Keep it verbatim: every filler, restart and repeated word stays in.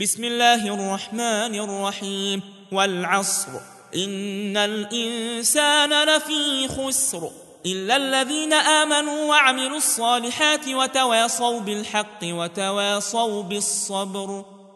بسم الله الرحمن الرحيم والعصر إن الإنسان لفي خسر إلا الذين آمنوا وعملوا الصالحات وتواصوا بالحق وتواصوا بالصبر.